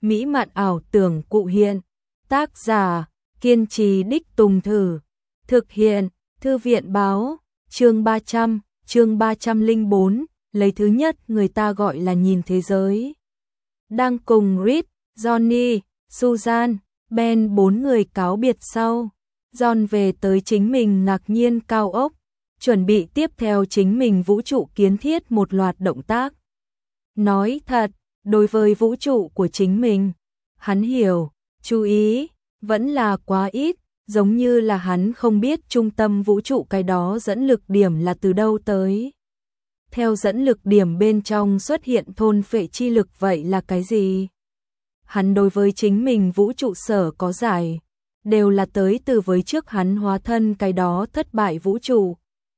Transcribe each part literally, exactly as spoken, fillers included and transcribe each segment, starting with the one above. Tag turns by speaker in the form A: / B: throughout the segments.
A: mỹ mạn ảo tưởng cụ hiện. Tác giả, kiên trì đích tùng thử. Thực hiện, Thư viện báo, chương ba trăm, chương ba trăm lẻ bốn, lấy thứ nhất người ta gọi là nhìn thế giới. Đang cùng Reed, Johnny, Susan, Ben bốn người cáo biệt sau. John về tới chính mình ngạc nhiên cao ốc, chuẩn bị tiếp theo chính mình vũ trụ kiến thiết một loạt động tác. Nói thật, đối với vũ trụ của chính mình, hắn hiểu, chú ý, vẫn là quá ít, giống như là hắn không biết trung tâm vũ trụ cái đó dẫn lực điểm là từ đâu tới. Theo dẫn lực điểm bên trong xuất hiện thôn phệ chi lực vậy là cái gì? Hắn đối với chính mình vũ trụ sở có giải, đều là tới từ với trước hắn hóa thân cái đó thất bại vũ trụ.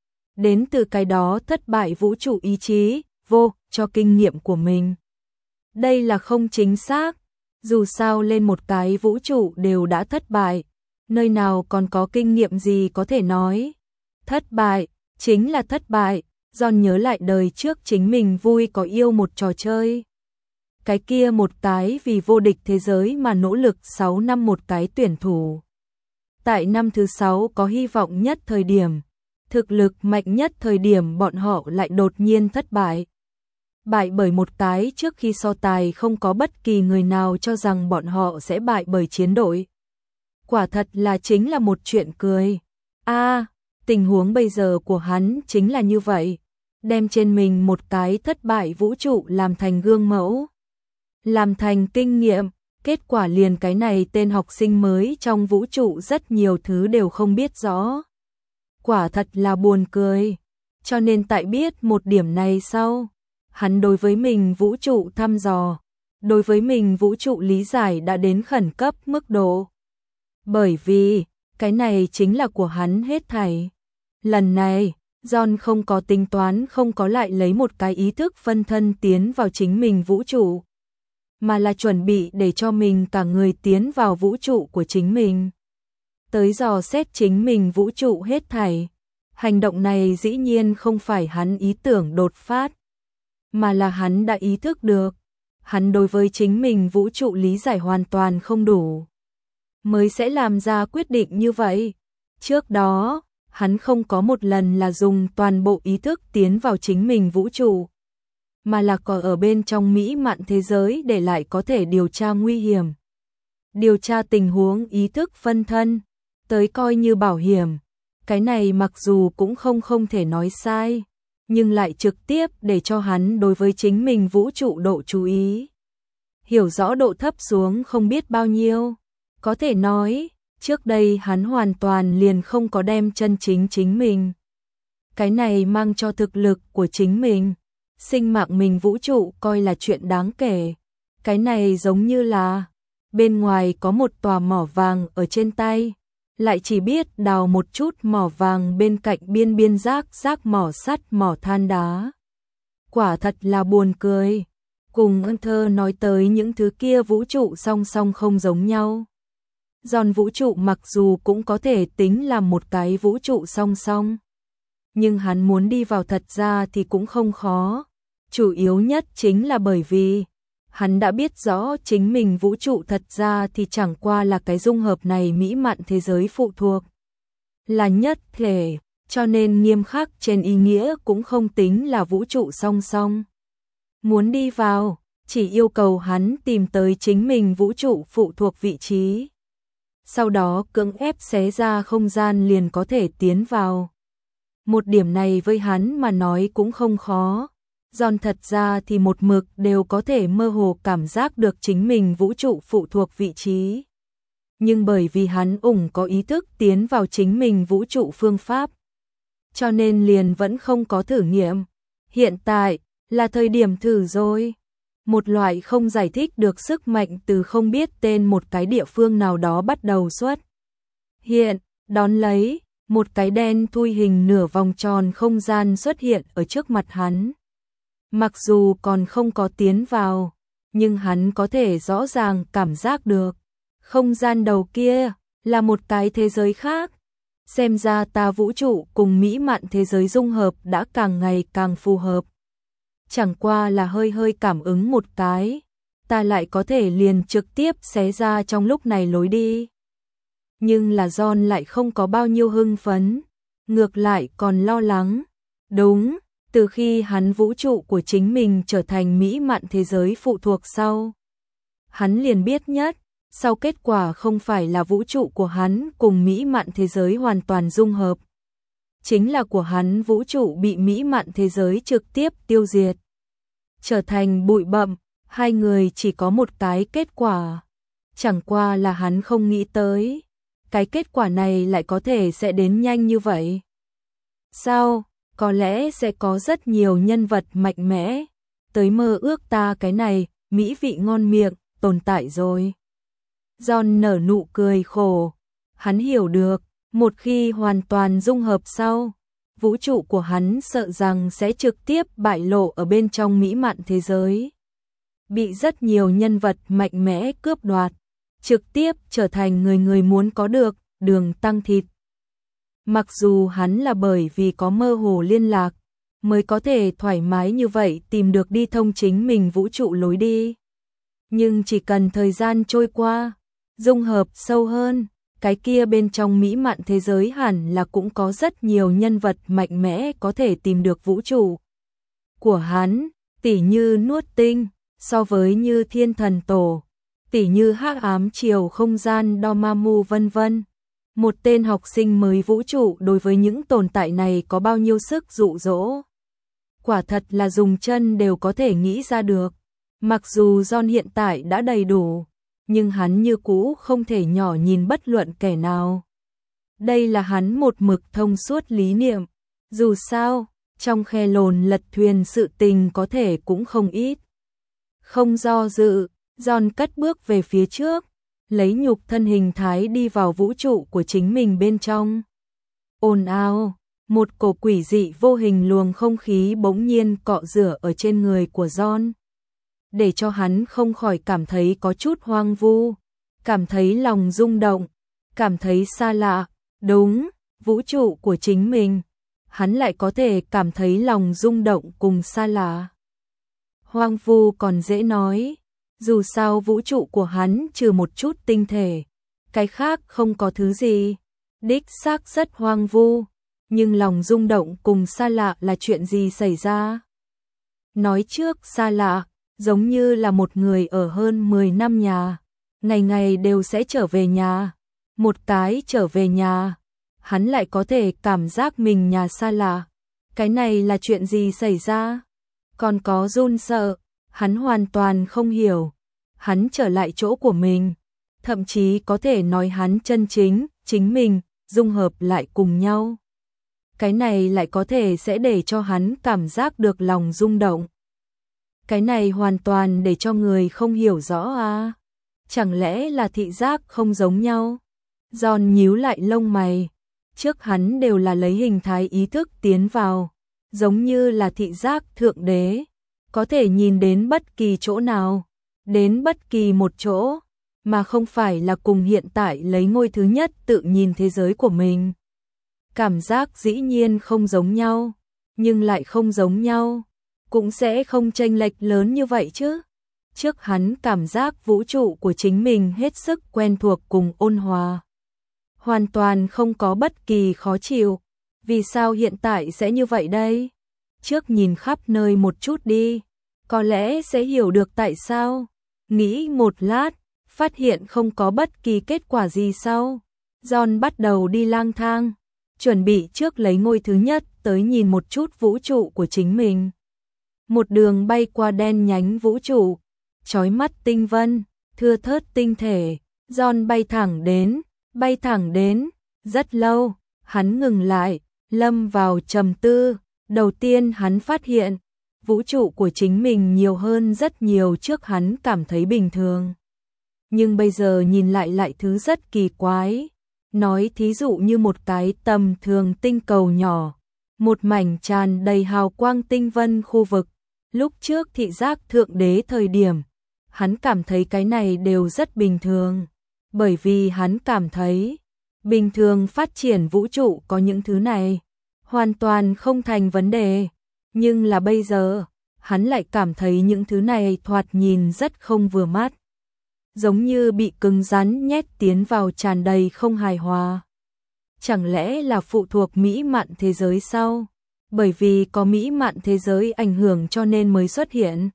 A: Đến từ cái đó thất bại vũ trụ ý chí, vô, cho kinh nghiệm của mình. Đây là không chính xác, dù sao lên một cái vũ trụ đều đã thất bại, nơi nào còn có kinh nghiệm gì có thể nói. Thất bại, chính là thất bại, John nhớ lại đời trước chính mình vui có yêu một trò chơi. Cái kia một cái vì vô địch thế giới mà nỗ lực sáu năm một cái tuyển thủ. Tại năm thứ sáu có hy vọng nhất thời điểm, thực lực mạnh nhất thời điểm bọn họ lại đột nhiên thất bại. Bại bởi một cái trước khi so tài không có bất kỳ người nào cho rằng bọn họ sẽ bại bởi chiến đội. Quả thật là chính là một chuyện cười. A, à, tình huống bây giờ của hắn chính là như vậy, đem trên mình một cái thất bại vũ trụ làm thành gương mẫu, làm thành kinh nghiệm, kết quả liền cái này tên học sinh mới trong vũ trụ rất nhiều thứ đều không biết rõ. Quả thật là buồn cười, cho nên tại biết một điểm này sau, hắn đối với mình vũ trụ thăm dò, đối với mình vũ trụ lý giải đã đến khẩn cấp mức độ. Bởi vì, cái này chính là của hắn hết thảy. Lần này, John không có tính toán, không có lại lấy một cái ý thức phân thân tiến vào chính mình vũ trụ, mà là chuẩn bị để cho mình cả người tiến vào vũ trụ của chính mình. Tới dò xét chính mình vũ trụ hết thảy. Hành động này dĩ nhiên không phải hắn ý tưởng đột phát, mà là hắn đã ý thức được, hắn đối với chính mình vũ trụ lý giải hoàn toàn không đủ, mới sẽ làm ra quyết định như vậy. Trước đó, hắn không có một lần là dùng toàn bộ ý thức tiến vào chính mình vũ trụ, mà là có ở bên trong mỹ mạn thế giới để lại có thể điều tra nguy hiểm, điều tra tình huống ý thức phân thân, tới coi như bảo hiểm. Cái này mặc dù cũng không không thể nói sai, nhưng lại trực tiếp để cho hắn đối với chính mình vũ trụ độ chú ý, hiểu rõ độ thấp xuống không biết bao nhiêu. Có thể nói, trước đây hắn hoàn toàn liền không có đem chân chính chính mình. Cái này mang cho thực lực của chính mình, sinh mạng mình vũ trụ coi là chuyện đáng kể. Cái này giống như là, bên ngoài có một tòa mỏ vàng ở trên tay, lại chỉ biết đào một chút mỏ vàng bên cạnh biên biên rác rác mỏ sắt mỏ than đá. Quả thật là buồn cười, cùng ân thơ nói tới những thứ kia vũ trụ song song không giống nhau. Giòn vũ trụ mặc dù cũng có thể tính là một cái vũ trụ song song, nhưng hắn muốn đi vào thật ra thì cũng không khó. Chủ yếu nhất chính là bởi vì hắn đã biết rõ chính mình vũ trụ thật ra thì chẳng qua là cái dung hợp này mỹ mạn thế giới phụ thuộc, là nhất thể, cho nên nghiêm khắc trên ý nghĩa cũng không tính là vũ trụ song song. Muốn đi vào, chỉ yêu cầu hắn tìm tới chính mình vũ trụ phụ thuộc vị trí, sau đó cưỡng ép xé ra không gian liền có thể tiến vào. Một điểm này với hắn mà nói cũng không khó. Giòn thật ra thì một mực đều có thể mơ hồ cảm giác được chính mình vũ trụ phụ thuộc vị trí. Nhưng bởi vì hắn ủng có ý thức tiến vào chính mình vũ trụ phương pháp, cho nên liền vẫn không có thử nghiệm. Hiện tại, là thời điểm thử rồi. Một loại không giải thích được sức mạnh từ không biết tên một cái địa phương nào đó bắt đầu xuất hiện, đón lấy, một cái đen thui hình nửa vòng tròn không gian xuất hiện ở trước mặt hắn. Mặc dù còn không có tiến vào, nhưng hắn có thể rõ ràng cảm giác được, không gian đầu kia là một cái thế giới khác. Xem ra ta vũ trụ cùng mỹ mạn thế giới dung hợp đã càng ngày càng phù hợp. Chẳng qua là hơi hơi cảm ứng một cái, ta lại có thể liền trực tiếp xé ra trong lúc này lối đi. Nhưng là John lại không có bao nhiêu hưng phấn, ngược lại còn lo lắng. Đúng, từ khi hắn vũ trụ của chính mình trở thành mỹ mạn thế giới phụ thuộc sau, hắn liền biết nhất, sau kết quả không phải là vũ trụ của hắn cùng mỹ mạn thế giới hoàn toàn dung hợp, chính là của hắn vũ trụ bị mỹ mạn thế giới trực tiếp tiêu diệt, trở thành bụi bặm. Hai người chỉ có một cái kết quả, chẳng qua là hắn không nghĩ tới, cái kết quả này lại có thể sẽ đến nhanh như vậy. Sao, có lẽ sẽ có rất nhiều nhân vật mạnh mẽ, tới mơ ước ta cái này, mỹ vị ngon miệng, tồn tại rồi. John nở nụ cười khổ, hắn hiểu được, một khi hoàn toàn dung hợp sau, vũ trụ của hắn sợ rằng sẽ trực tiếp bại lộ ở bên trong mỹ mạn thế giới, bị rất nhiều nhân vật mạnh mẽ cướp đoạt, trực tiếp trở thành người người muốn có được, đường tăng thịt. Mặc dù hắn là bởi vì có mơ hồ liên lạc, mới có thể thoải mái như vậy tìm được đi thông chính mình vũ trụ lối đi. Nhưng chỉ cần thời gian trôi qua, dung hợp sâu hơn, cái kia bên trong mỹ mạn thế giới hẳn là cũng có rất nhiều nhân vật mạnh mẽ có thể tìm được vũ trụ của hắn, tỉ như nuốt tinh, so với như thiên thần tổ, tỉ như hắc ám chiều không gian Dormammu vân vân. Một tên học sinh mới vũ trụ đối với những tồn tại này có bao nhiêu sức dụ dỗ. Quả thật là dùng chân đều có thể nghĩ ra được. Mặc dù John hiện tại đã đầy đủ, nhưng hắn như cũ không thể nhỏ nhìn bất luận kẻ nào. Đây là hắn một mực thông suốt lý niệm. Dù sao, trong khe lồn lật thuyền sự tình có thể cũng không ít. Không do dự, John cất bước về phía trước, lấy nhục thân hình thái đi vào vũ trụ của chính mình bên trong. Ồn ào, một cổ quỷ dị vô hình luồng không khí bỗng nhiên cọ rửa ở trên người của John, để cho hắn không khỏi cảm thấy có chút hoang vu, cảm thấy lòng rung động, cảm thấy xa lạ. Đúng, vũ trụ của chính mình, hắn lại có thể cảm thấy lòng rung động cùng xa lạ. Hoang vu còn dễ nói, dù sao vũ trụ của hắn trừ một chút tinh thể, cái khác không có thứ gì. Đích xác rất hoang vu, nhưng lòng rung động cùng xa lạ là chuyện gì xảy ra? Nói trước xa lạ, giống như là một người ở hơn mười năm nhà, ngày ngày đều sẽ trở về nhà. Một cái trở về nhà, hắn lại có thể cảm giác mình nhà xa lạ. Cái này là chuyện gì xảy ra? Còn có run sợ, hắn hoàn toàn không hiểu. Hắn trở lại chỗ của mình, thậm chí có thể nói hắn chân chính, chính mình, dung hợp lại cùng nhau. Cái này lại có thể sẽ để cho hắn cảm giác được lòng rung động. Cái này hoàn toàn để cho người không hiểu rõ à? Chẳng lẽ là thị giác không giống nhau? John nhíu lại lông mày, trước hắn đều là lấy hình thái ý thức tiến vào, giống như là thị giác thượng đế, có thể nhìn đến bất kỳ chỗ nào, đến bất kỳ một chỗ, mà không phải là cùng hiện tại lấy ngôi thứ nhất tự nhìn thế giới của mình. Cảm giác dĩ nhiên không giống nhau, nhưng lại không giống nhau, cũng sẽ không chênh lệch lớn như vậy chứ. Trước hắn cảm giác vũ trụ của chính mình hết sức quen thuộc cùng ôn hòa, hoàn toàn không có bất kỳ khó chịu. Vì sao hiện tại sẽ như vậy đây? Trước nhìn khắp nơi một chút đi, có lẽ sẽ hiểu được tại sao. Nghĩ một lát, phát hiện không có bất kỳ kết quả gì sau, John bắt đầu đi lang thang, chuẩn bị trước lấy ngôi thứ nhất tới nhìn một chút vũ trụ của chính mình. Một đường bay qua đen nhánh vũ trụ, chói mắt tinh vân, thưa thớt tinh thể, John bay thẳng đến, bay thẳng đến, rất lâu, hắn ngừng lại, lâm vào trầm tư. Đầu tiên hắn phát hiện, vũ trụ của chính mình nhiều hơn rất nhiều trước hắn cảm thấy bình thường. Nhưng bây giờ nhìn lại lại thứ rất kỳ quái. Nói thí dụ như một cái tầm thường tinh cầu nhỏ, một mảnh tràn đầy hào quang tinh vân khu vực. Lúc trước thị giác thượng đế thời điểm, hắn cảm thấy cái này đều rất bình thường. Bởi vì hắn cảm thấy, bình thường phát triển vũ trụ có những thứ này, hoàn toàn không thành vấn đề. Nhưng là bây giờ, hắn lại cảm thấy những thứ này thoạt nhìn rất không vừa mắt. Giống như bị cứng rắn nhét tiến vào tràn đầy không hài hòa. Chẳng lẽ là phụ thuộc mỹ mạn thế giới sao? Bởi vì có mỹ mạn thế giới ảnh hưởng cho nên mới xuất hiện.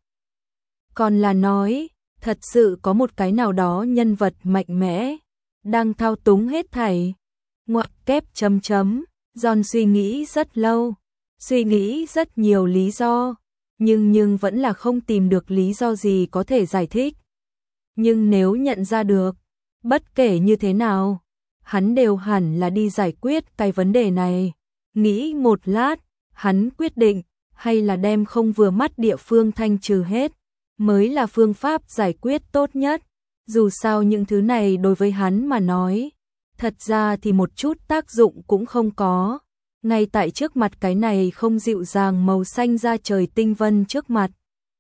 A: Còn là nói, thật sự có một cái nào đó nhân vật mạnh mẽ, đang thao túng hết thảy. Ngoặc kép chấm chấm, John suy nghĩ rất lâu, suy nghĩ rất nhiều lý do, nhưng nhưng vẫn là không tìm được lý do gì có thể giải thích. Nhưng nếu nhận ra được, bất kể như thế nào, hắn đều hẳn là đi giải quyết cái vấn đề này. Nghĩ một lát, hắn quyết định, hay là đem không vừa mắt địa phương thanh trừ hết, mới là phương pháp giải quyết tốt nhất. Dù sao những thứ này đối với hắn mà nói, thật ra thì một chút tác dụng cũng không có. Ngay tại trước mặt cái này không dịu dàng màu xanh da trời tinh vân trước mặt.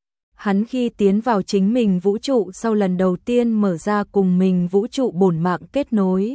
A: Hắn khi tiến vào chính mình vũ trụ sau lần đầu tiên mở ra cùng mình vũ trụ bổn mạng kết nối.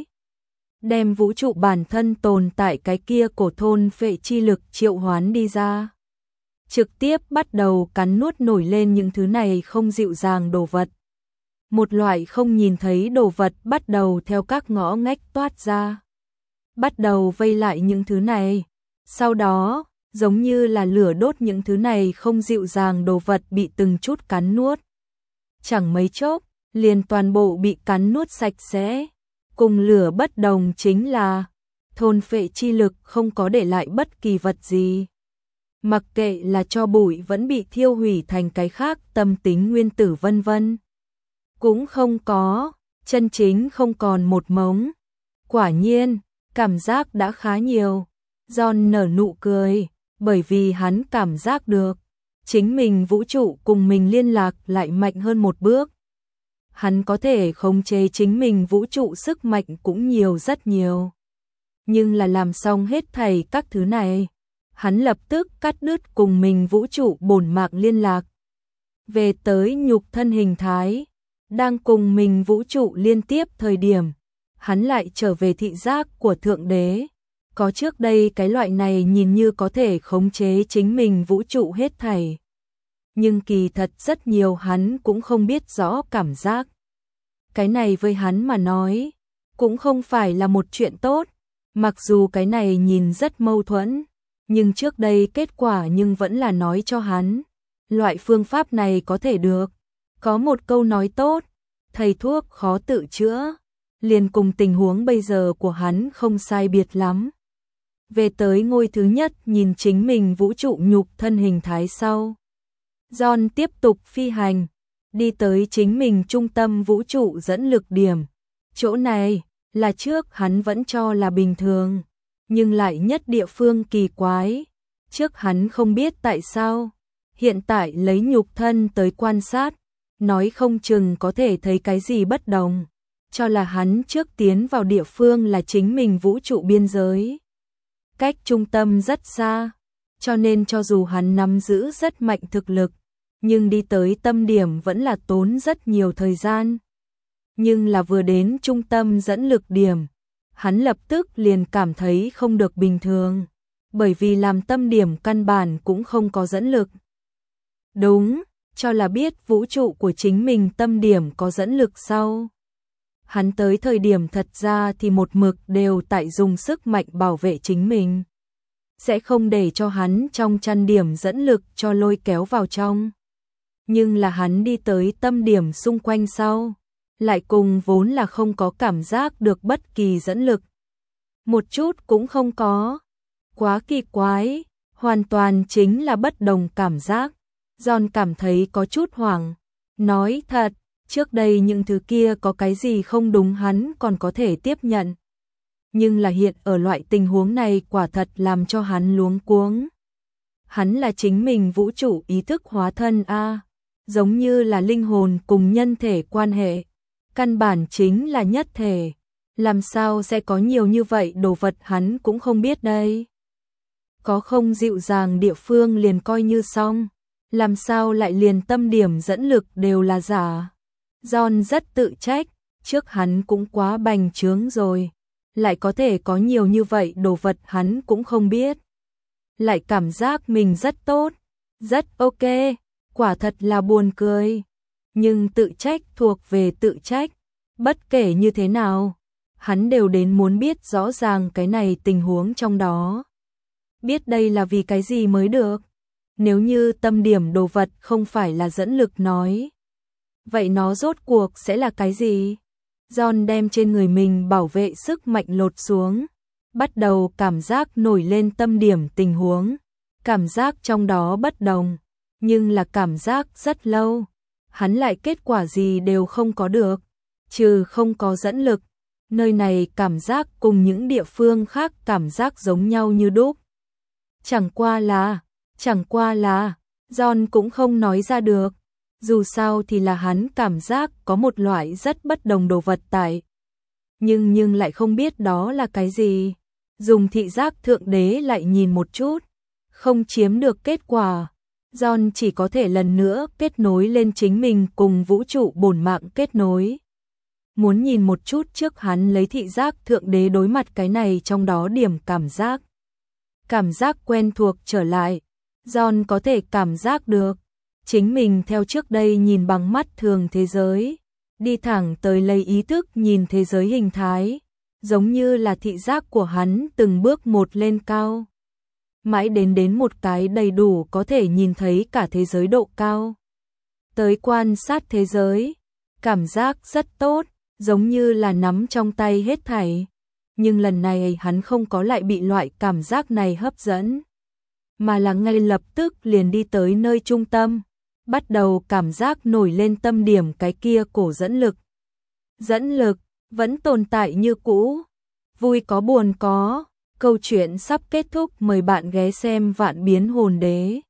A: Đem vũ trụ bản thân tồn tại cái kia cổ thôn phệ chi lực triệu hoán đi ra. Trực tiếp bắt đầu cắn nuốt nổi lên những thứ này không dịu dàng đồ vật. Một loại không nhìn thấy đồ vật bắt đầu theo các ngõ ngách toát ra. Bắt đầu vây lại những thứ này. Sau đó, giống như là lửa đốt những thứ này không dịu dàng đồ vật bị từng chút cắn nuốt. Chẳng mấy chốc, liền toàn bộ bị cắn nuốt sạch sẽ. Cùng lửa bất đồng chính là, thôn phệ chi lực không có để lại bất kỳ vật gì. Mặc kệ là cho bụi vẫn bị thiêu hủy thành cái khác tâm tính nguyên tử vân vân. Cũng không có, chân chính không còn một mống. Quả nhiên, cảm giác đã khá nhiều. John nở nụ cười, bởi vì hắn cảm giác được, chính mình vũ trụ cùng mình liên lạc lại mạnh hơn một bước. Hắn có thể khống chế chính mình vũ trụ sức mạnh cũng nhiều rất nhiều. Nhưng là làm xong hết thảy các thứ này, hắn lập tức cắt đứt cùng mình vũ trụ bổn mạng liên lạc. Về tới nhục thân hình thái, đang cùng mình vũ trụ liên tiếp thời điểm, hắn lại trở về thị giác của Thượng Đế. Có trước đây cái loại này nhìn như có thể khống chế chính mình vũ trụ hết thảy. Nhưng kỳ thật rất nhiều hắn cũng không biết rõ cảm giác. Cái này với hắn mà nói, cũng không phải là một chuyện tốt, mặc dù cái này nhìn rất mâu thuẫn, nhưng trước đây kết quả nhưng vẫn là nói cho hắn. Loại phương pháp này có thể được. Có một câu nói tốt, thầy thuốc khó tự chữa, liền cùng tình huống bây giờ của hắn không sai biệt lắm. Về tới ngôi thứ nhất nhìn chính mình vũ trụ nhục thân hình thái sau. John tiếp tục phi hành, đi tới chính mình trung tâm vũ trụ dẫn lực điểm. Chỗ này là trước hắn vẫn cho là bình thường, nhưng lại nhất địa phương kỳ quái. Trước hắn không biết tại sao, hiện tại lấy nhục thân tới quan sát, nói không chừng có thể thấy cái gì bất đồng. Cho là hắn trước tiến vào địa phương là chính mình vũ trụ biên giới. Cách trung tâm rất xa, cho nên cho dù hắn nắm giữ rất mạnh thực lực, nhưng đi tới tâm điểm vẫn là tốn rất nhiều thời gian. Nhưng là vừa đến trung tâm dẫn lực điểm, hắn lập tức liền cảm thấy không được bình thường, bởi vì làm tâm điểm căn bản cũng không có dẫn lực. Đúng, cho là biết vũ trụ của chính mình tâm điểm có dẫn lực sau. Hắn tới thời điểm thật ra thì một mực đều tại dùng sức mạnh bảo vệ chính mình. Sẽ không để cho hắn trong chăn điểm dẫn lực cho lôi kéo vào trong. Nhưng là hắn đi tới tâm điểm xung quanh sau, lại cùng vốn là không có cảm giác được bất kỳ dẫn lực. Một chút cũng không có. Quá kỳ quái, hoàn toàn chính là bất đồng cảm giác. John cảm thấy có chút hoảng. Nói thật, trước đây những thứ kia có cái gì không đúng hắn còn có thể tiếp nhận. Nhưng là hiện ở loại tình huống này quả thật làm cho hắn luống cuống. Hắn là chính mình vũ trụ ý thức hóa thân a, giống như là linh hồn cùng nhân thể quan hệ, căn bản chính là nhất thể, làm sao sẽ có nhiều như vậy đồ vật hắn cũng không biết đây. Có không dịu dàng địa phương liền coi như xong, làm sao lại liền tâm điểm dẫn lực đều là giả. John rất tự trách, trước hắn cũng quá bành trướng rồi, lại có thể có nhiều như vậy đồ vật hắn cũng không biết. Lại cảm giác mình rất tốt, rất ok, quả thật là buồn cười. Nhưng tự trách thuộc về tự trách, bất kể như thế nào, hắn đều đến muốn biết rõ ràng cái này tình huống trong đó. Biết đây là vì cái gì mới được. Nếu như tâm điểm đồ vật không phải là dẫn lực nói, vậy nó rốt cuộc sẽ là cái gì? John đem trên người mình bảo vệ sức mạnh lột xuống, bắt đầu cảm giác nổi lên tâm điểm tình huống. Cảm giác trong đó bất đồng, nhưng là cảm giác rất lâu. Hắn lại kết quả gì đều không có được, trừ không có dẫn lực. Nơi này cảm giác cùng những địa phương khác cảm giác giống nhau như đúc. Chẳng qua là, chẳng qua là, John cũng không nói ra được. Dù sao thì là hắn cảm giác có một loại rất bất đồng đồ vật tại. Nhưng nhưng lại không biết đó là cái gì. Dùng thị giác thượng đế lại nhìn một chút, không chiếm được kết quả. John chỉ có thể lần nữa kết nối lên chính mình cùng vũ trụ bổn mạng kết nối. Muốn nhìn một chút trước hắn lấy thị giác thượng đế đối mặt cái này trong đó điểm cảm giác. Cảm giác quen thuộc trở lại, John có thể cảm giác được. Chính mình theo trước đây nhìn bằng mắt thường thế giới, đi thẳng tới lấy ý thức nhìn thế giới hình thái, giống như là thị giác của hắn từng bước một lên cao. Mãi đến đến một cái đầy đủ có thể nhìn thấy cả thế giới độ cao. Tới quan sát thế giới, cảm giác rất tốt, giống như là nắm trong tay hết thảy. Nhưng lần này hắn không có lại bị loại cảm giác này hấp dẫn, mà là ngay lập tức liền đi tới nơi trung tâm, bắt đầu cảm giác nổi lên tâm điểm cái kia cổ dẫn lực. Dẫn lực vẫn tồn tại như cũ, vui có buồn có. Câu chuyện sắp kết thúc, mời bạn ghé xem Vạn Biến Hồn Đế.